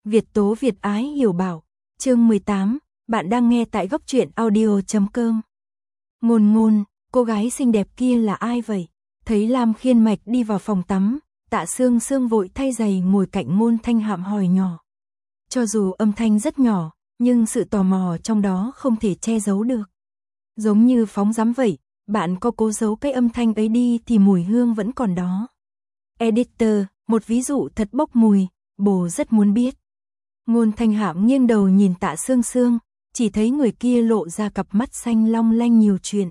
Việt tố Việt ái hiểu bảo. Chương 18, bạn đang nghe tại góc truyện audio.com. Ngôn ngôn, cô gái xinh đẹp kia là ai vậy? Thấy Lam Khiên Mạch đi vào phòng tắm, Tạ Sương Sương vội thay giày ngồi cạnh Ngôn Thanh Hạm hỏi nhỏ. Cho dù âm thanh rất nhỏ, nhưng sự tò mò trong đó không thể che giấu được. Giống như phóng dám vậy, bạn có cố giấu cái âm thanh ấy đi thì mùi hương vẫn còn đó. Editor, một ví dụ thật bốc mùi, bồ rất muốn biết. Ngôn Thanh Hạm nghiêng đầu nhìn Tạ Sương Sương, chỉ thấy người kia lộ ra cặp mắt xanh long lanh nhiều chuyện.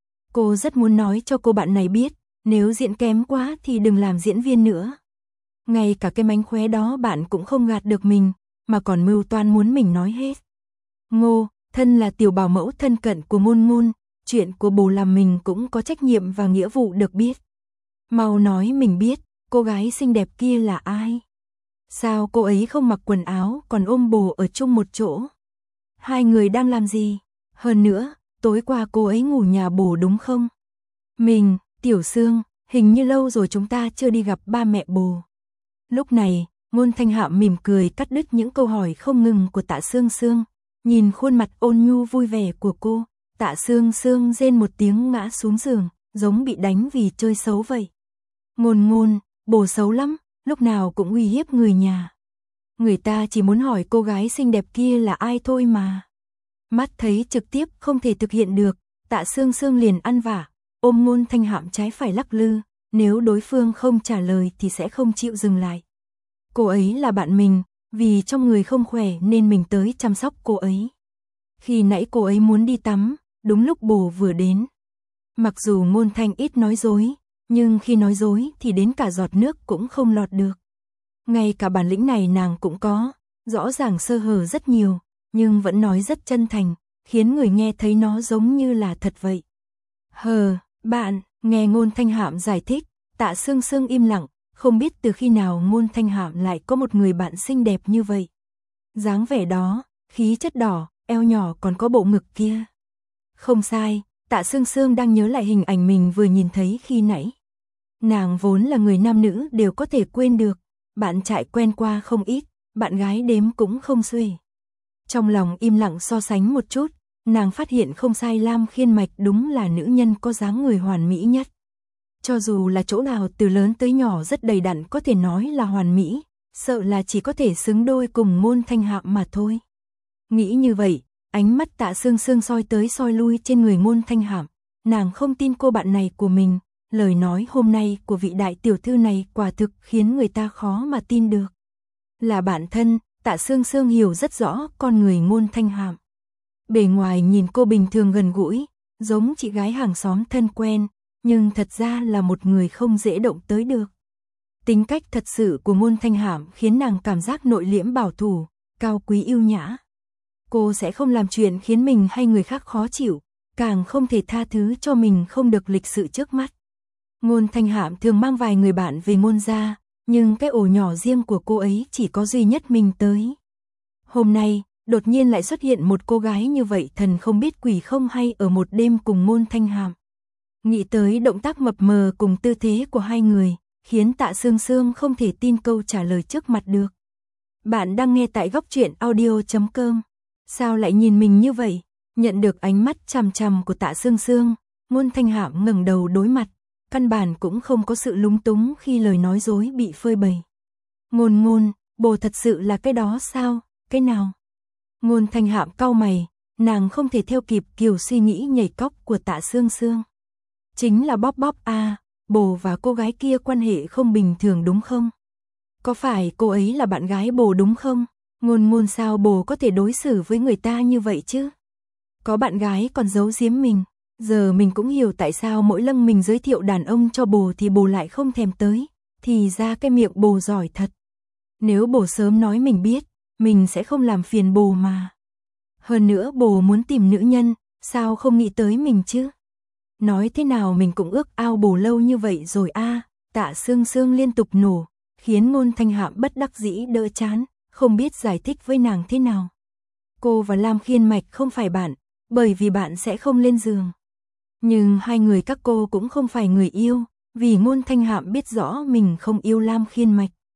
Cô rất muốn nói cho cô bạn này biết, nếu diễn kém quá thì đừng làm diễn viên nữa. Ngay cả cái mánh khóe đó bạn cũng không gạt được mình, mà còn mưu toan muốn mình nói hết. Ngô, thân là tiểu bảo mẫu thân cận của Ngôn Ngôn, chuyện của bồ làm mình cũng có trách nhiệm và nghĩa vụ được biết. Mau nói mình biết, cô gái xinh đẹp kia là ai? Sao cô ấy không mặc quần áo còn ôm bồ ở chung một chỗ? Hai người đang làm gì? Hơn nữa, tối qua cô ấy ngủ nhà bồ đúng không? Mình, Tiểu Sương, hình như lâu rồi chúng ta chưa đi gặp ba mẹ bồ. Lúc này, Ngôn Thanh Hạm mỉm cười cắt đứt những câu hỏi không ngừng của Tạ Sương Sương. Nhìn khuôn mặt ôn nhu vui vẻ của cô, Tạ Sương Sương rên một tiếng ngã xuống giường, giống bị đánh vì chơi xấu vậy. Ngôn ngôn, bồ xấu lắm, lúc nào cũng uy hiếp người nhà. Người ta chỉ muốn hỏi cô gái xinh đẹp kia là ai thôi mà. Mắt thấy trực tiếp không thể thực hiện được, Tạ Sương Sương liền ăn vả, ôm Ngôn Thanh Hạm trái phải lắc lư, nếu đối phương không trả lời thì sẽ không chịu dừng lại. Cô ấy là bạn mình, vì trong người không khỏe nên mình tới chăm sóc cô ấy. Khi nãy cô ấy muốn đi tắm, đúng lúc bồ vừa đến. Mặc dù Ngôn Thanh ít nói dối, nhưng khi nói dối thì đến cả giọt nước cũng không lọt được. Ngay cả bản lĩnh này nàng cũng có, rõ ràng sơ hở rất nhiều, nhưng vẫn nói rất chân thành, khiến người nghe thấy nó giống như là thật vậy. Bạn, nghe Ngôn Thanh Hạm giải thích, Tạ Sương Sương im lặng, không biết từ khi nào Ngôn Thanh Hạm lại có một người bạn xinh đẹp như vậy. Dáng vẻ đó, khí chất đỏ, eo nhỏ còn có bộ ngực kia. Không sai, Tạ Sương Sương đang nhớ lại hình ảnh mình vừa nhìn thấy khi nãy. Nàng vốn là người nam nữ đều có thể quên được, bạn trai quen qua không ít, bạn gái đếm cũng không xuể. Trong lòng im lặng so sánh một chút, nàng phát hiện không sai, Lam Khiên Mạch đúng là nữ nhân có dáng người hoàn mỹ nhất. Cho dù là chỗ nào từ lớn tới nhỏ rất đầy đặn có thể nói là hoàn mỹ, sợ là chỉ có thể xứng đôi cùng Ngôn Thanh Hạm mà thôi. Nghĩ như vậy, ánh mắt Tạ Sương Sương soi tới soi lui trên người Ngôn Thanh Hạm, nàng không tin cô bạn này của mình, lời nói hôm nay của vị đại tiểu thư này quả thực khiến người ta khó mà tin được. Là bạn thân, Tạ Sương Sương hiểu rất rõ con người Ngôn Thanh Hạm. Bề ngoài nhìn cô bình thường gần gũi, giống chị gái hàng xóm thân quen, nhưng thật ra là một người không dễ động tới được. Tính cách thật sự của Ngôn Thanh Hạm khiến nàng cảm giác nội liễm bảo thủ, cao quý yêu nhã. Cô sẽ không làm chuyện khiến mình hay người khác khó chịu, càng không thể tha thứ cho mình không được lịch sự trước mắt. Ngôn Thanh Hạm thường mang vài người bạn về Ngôn gia, nhưng cái ổ nhỏ riêng của cô ấy chỉ có duy nhất mình tới. Hôm nay, đột nhiên lại xuất hiện một cô gái như vậy, thần không biết quỷ không hay ở một đêm cùng Ngôn Thanh Hạm. Nghĩ tới động tác mập mờ cùng tư thế của hai người, khiến Tạ Sương Sương không thể tin câu trả lời trước mặt được. Bạn đang nghe tại góc truyện audio.com. Sao lại nhìn mình như vậy? Nhận được ánh mắt chằm chằm của Tạ Sương Sương, Ngôn Thanh Hạm ngẩng đầu đối mặt, căn bản cũng không có sự lúng túng khi lời nói dối bị phơi bày. Ngôn ngôn, bồ thật sự là cái đó sao? Cái nào? Ngôn Thanh Hạm cau mày, nàng không thể theo kịp kiểu suy nghĩ nhảy cóc của Tạ Sương Sương. Chính là bóp bóp à, bồ và cô gái kia quan hệ không bình thường đúng không? Có phải cô ấy là bạn gái bồ đúng không? Ngôn ngôn, sao bồ có thể đối xử với người ta như vậy chứ? Có bạn gái còn giấu giếm mình, giờ mình cũng hiểu tại sao mỗi lần mình giới thiệu đàn ông cho bồ thì bồ lại không thèm tới, thì ra cái miệng bồ giỏi thật. Nếu bồ sớm nói mình biết, mình sẽ không làm phiền bồ mà. Hơn nữa bồ muốn tìm nữ nhân, sao không nghĩ tới mình chứ? Nói thế nào mình cũng ước ao bồ lâu như vậy rồi a. Tạ Sương Sương liên tục nổ, khiến Ngôn Thanh Hạm bất đắc dĩ đỡ chán, không biết giải thích với nàng thế nào. Cô và Lam Khiên Mạch không phải bạn, bởi vì bạn sẽ không lên giường. Nhưng hai người các cô cũng không phải người yêu, vì Ngôn Thanh Hạm biết rõ mình không yêu Lam Khiên Mạch.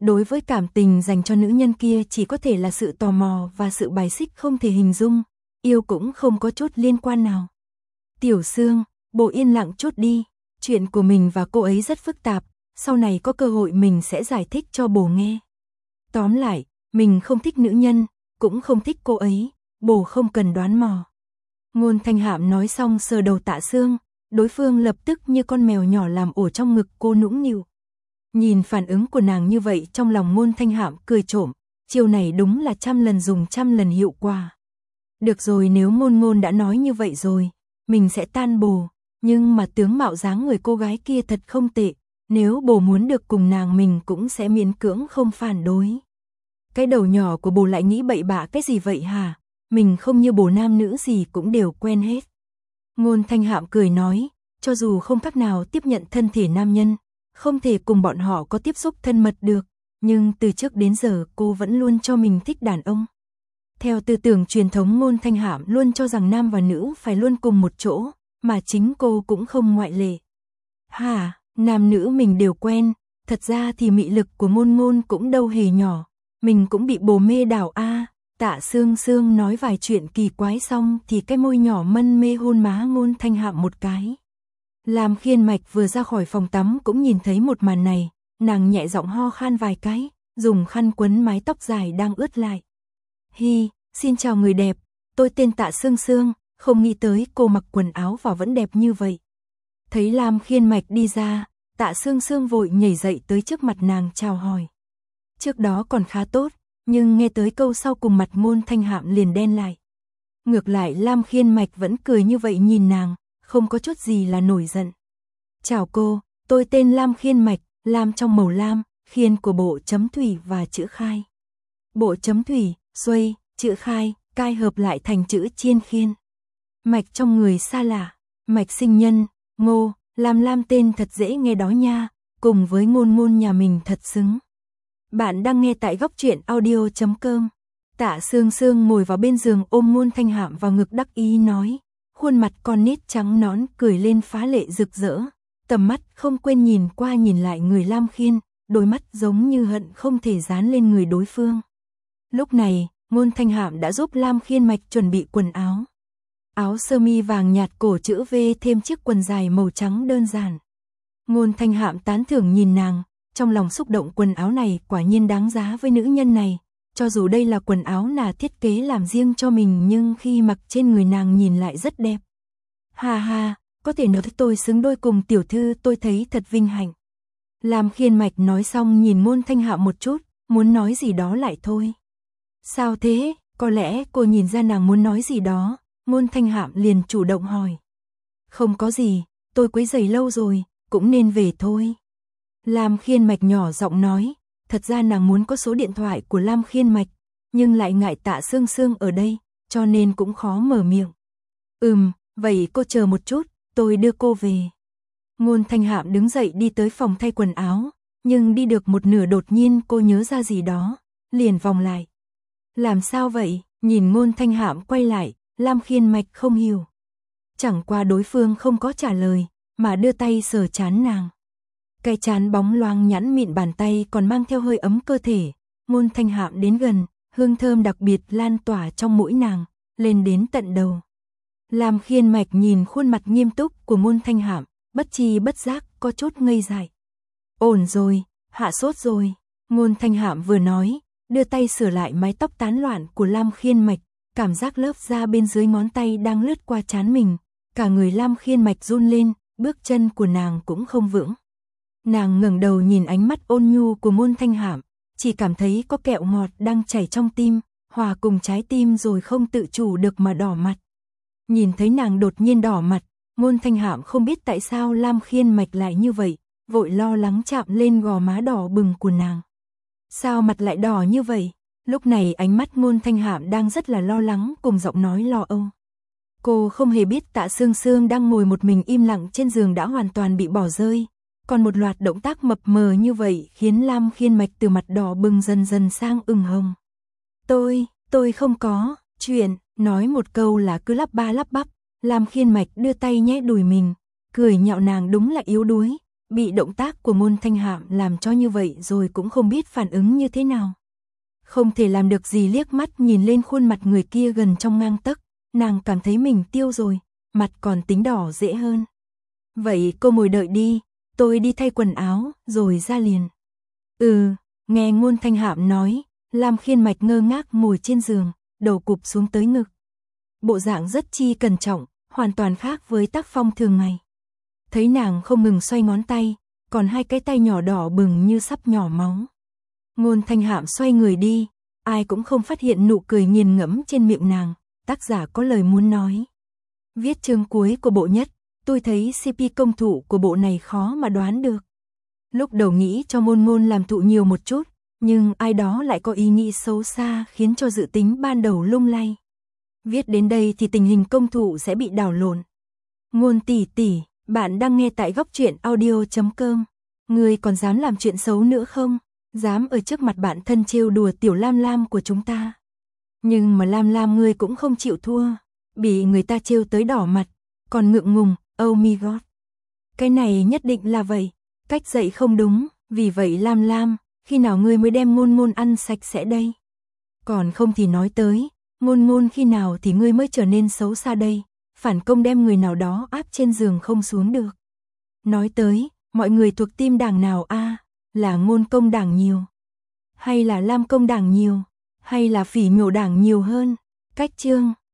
đối với cảm tình dành cho nữ nhân kia chỉ có thể là sự tò mò và sự bài xích không thể hình dung, yêu cũng không có chút liên quan nào. Tiểu Sương, bồ yên lặng chút đi, chuyện của mình và cô ấy rất phức tạp, sau này có cơ hội mình sẽ giải thích cho bồ nghe. Tóm lại, mình không thích nữ nhân, cũng không thích cô ấy, bồ không cần đoán mò. Ngôn Thanh Hạm nói xong sờ đầu Tạ Sương, đối phương lập tức như con mèo nhỏ làm ổ trong ngực cô nũng nịu. Nhìn phản ứng của nàng như vậy trong lòng Ngôn Thanh Hạm cười trộm, chiêu này đúng là 100 lần dùng 100 lần hiệu quả. Được rồi, nếu Ngôn đã nói như vậy rồi, mình sẽ tan bồ, nhưng mà tướng mạo dáng người cô gái kia thật không tệ, nếu bồ muốn được cùng nàng mình cũng sẽ miễn cưỡng không phản đối. Cái đầu nhỏ của bồ lại nghĩ bậy bạ cái gì vậy hả? Mình không như bồ, nam nữ gì cũng đều quen hết. Ngôn Thanh Hạm cười nói, cho dù không cách nào tiếp nhận thân thể nam nhân, không thể cùng bọn họ có tiếp xúc thân mật được, nhưng từ trước đến giờ cô vẫn luôn cho mình thích đàn ông. Theo tư tưởng truyền thống, Ngôn Thanh Hạm luôn cho rằng nam và nữ phải luôn cùng một chỗ, mà chính cô cũng không ngoại lệ. Hả, nam nữ mình đều quen, thật ra thì mị lực của Ngôn cũng đâu hề nhỏ, mình cũng bị bồ mê đảo a. Tạ Sương Sương nói vài chuyện kỳ quái xong thì cái môi nhỏ mân mê hôn má Ngôn Thanh Hạm một cái. Lam Khiên Mạch vừa ra khỏi phòng tắm cũng nhìn thấy một màn này, nàng nhẹ giọng ho khan vài cái, dùng khăn quấn mái tóc dài đang ướt lại. Hi, xin chào người đẹp, tôi tên Tạ Sương Sương, không nghĩ tới cô mặc quần áo vào vẫn đẹp như vậy. Thấy Lam Khiên Mạch đi ra, Tạ Sương Sương vội nhảy dậy tới trước mặt nàng chào hỏi. Trước đó còn khá tốt, nhưng nghe tới câu sau cùng mặt Ngôn Thanh Hạm liền đen lại. Ngược lại Lam Khiên Mạch vẫn cười như vậy nhìn nàng, không có chút gì là nổi giận. Chào cô, tôi tên Lam Khiên Mạch, lam trong màu lam, khiên của bộ chấm thủy và chữ khai. Bộ chấm thủy, xuôi, chữ khai, cai hợp lại thành chữ chiên khiên. Mạch trong người xa lạ, mạch sinh nhân, Ngô, Lam tên thật dễ nghe đó nha, cùng với Ngôn nhà mình thật xứng. Bạn đang nghe tại góc truyện audio.com. Tạ Sương Sương ngồi vào bên giường ôm Ngôn Thanh Hạm vào ngực đắc ý nói, khuôn mặt con nít trắng nõn cười lên phá lệ rực rỡ, tầm mắt không quên nhìn qua nhìn lại người Lam Khiên, đôi mắt giống như hận không thể dán lên người đối phương. Lúc này, Ngôn Thanh Hạm đã giúp Lam Khiên Mạch chuẩn bị quần áo. Áo sơ mi vàng nhạt cổ chữ V thêm chiếc quần dài màu trắng đơn giản. Ngôn Thanh Hạm tán thưởng nhìn nàng, trong lòng xúc động, quần áo này quả nhiên đáng giá với nữ nhân này, cho dù đây là quần áo nàng thiết kế làm riêng cho mình nhưng khi mặc trên người nàng nhìn lại rất đẹp. Ha ha, có thể nói tôi xứng đôi cùng tiểu thư, tôi thấy thật vinh hạnh. Lam Khiên Mạch nói xong nhìn Ngôn Thanh Hạm một chút, muốn nói gì đó lại thôi. Sao thế, có lẽ cô nhìn ra nàng muốn nói gì đó, Ngôn Thanh Hạm liền chủ động hỏi. Không có gì, tôi quấy rầy lâu rồi, cũng nên về thôi. Lam Khiên Mạch nhỏ giọng nói, thật ra nàng muốn có số điện thoại của Lam Khiên Mạch, nhưng lại ngại Tạ Sương Sương ở đây, cho nên cũng khó mở miệng. Vậy cô chờ một chút, tôi đưa cô về. Ngôn Thanh Hạm đứng dậy đi tới phòng thay quần áo, nhưng đi được một nửa đột nhiên cô nhớ ra gì đó, liền vòng lại. Làm sao vậy? Nhìn Ngôn Thanh Hạm quay lại, Lam Khiên Mạch không hiểu. Chẳng qua đối phương không có trả lời, mà đưa tay sờ trán nàng. Cái trán bóng loáng nhẵn mịn, bàn tay còn mang theo hơi ấm cơ thể. Ngôn Thanh Hạm đến gần, hương thơm đặc biệt lan tỏa trong mũi nàng, lên đến tận đầu. Lam Khiên Mạch nhìn khuôn mặt nghiêm túc của Ngôn Thanh Hạm, bất tri bất giác có chút ngây dại. Ổn rồi, hạ sốt rồi. Ngôn Thanh Hạm vừa nói, đưa tay sửa lại mái tóc tán loạn của Lam Khiên Mạch, cảm giác lớp da bên dưới ngón tay đang lướt qua trán mình, cả người Lam Khiên Mạch run lên, bước chân của nàng cũng không vững. Nàng ngẩng đầu nhìn ánh mắt ôn nhu của Ngôn Thanh Hạm, chỉ cảm thấy có kẹo ngọt đang chảy trong tim, hòa cùng trái tim rồi không tự chủ được mà đỏ mặt. Nhìn thấy nàng đột nhiên đỏ mặt, Ngôn Thanh Hạm không biết tại sao Lam Khiên Mạch lại như vậy, vội lo lắng chạm lên gò má đỏ bừng của nàng. Sao mặt lại đỏ như vậy? Lúc này ánh mắt Ngôn Thanh Hạm đang rất là lo lắng cùng giọng nói lo âu. Cô không hề biết Tạ Sương Sương đang ngồi một mình im lặng trên giường đã hoàn toàn bị bỏ rơi. Còn một loạt động tác mập mờ như vậy khiến Lam Khiên Mạch từ mặt đỏ bừng dần dần sang ửng hồng. Tôi không có chuyện, nói một câu là cứ lắp ba lắp bắp. Lam Khiên Mạch đưa tay nhét đùi mình, cười nhạo nàng đúng là yếu đuối, bị động tác của Ngôn Thanh Hạm làm cho như vậy rồi cũng không biết phản ứng như thế nào. Không thể làm được gì liếc mắt nhìn lên khuôn mặt người kia gần trong gang tấc, nàng cảm thấy mình tiêu rồi, mặt còn tính đỏ dễ hơn. Vậy cô ngồi đợi đi, tôi đi thay quần áo, rồi ra liền. Nghe Ngôn Thanh Hạm nói, Lam Khiên Mạch ngơ ngác ngồi trên giường, đầu cụp xuống tới ngực. Bộ dạng rất chi cẩn trọng, hoàn toàn khác với tác phong thường ngày. Thấy nàng không ngừng xoay ngón tay, còn hai cái tay nhỏ đỏ bừng như sắp nhỏ máu. Ngôn Thanh Hạm xoay người đi, ai cũng không phát hiện nụ cười nghiền ngẫm trên miệng nàng, tác giả có lời muốn nói. Viết chương cuối của bộ nhất, tôi thấy CP công thủ của bộ này khó mà đoán được. Lúc đầu nghĩ cho Ngôn Ngôn làm thụ nhiều một chút, nhưng ai đó lại có ý nghĩ xấu xa khiến cho dự tính ban đầu lung lay. Viết đến đây thì tình hình công thủ sẽ bị đảo lộn. Ngôn tỷ tỷ, bạn đang nghe tại góc truyện audio.com. Ngươi còn dám làm chuyện xấu nữa không? Dám ở trước mặt bạn thân trêu đùa tiểu Lam Lam của chúng ta. Nhưng mà Lam Lam ngươi cũng không chịu thua, bị người ta trêu tới đỏ mặt, còn ngượng ngùng, oh my god. Cái này nhất định là vậy, cách dạy không đúng, vì vậy Lam Lam, khi nào ngươi mới đem Ngôn Ngôn ăn sạch sẽ đây? Còn không thì nói tới, Ngôn Ngôn khi nào thì ngươi mới trở nên xấu xa đây, phản công đem người nào đó áp trên giường không xuống được. Nói tới, mọi người thuộc team đảng nào a? Là Ngôn công đảng nhiều? Hay là Lam công đảng nhiều? Hay là Phỉ Miểu đảng nhiều hơn? Cách chương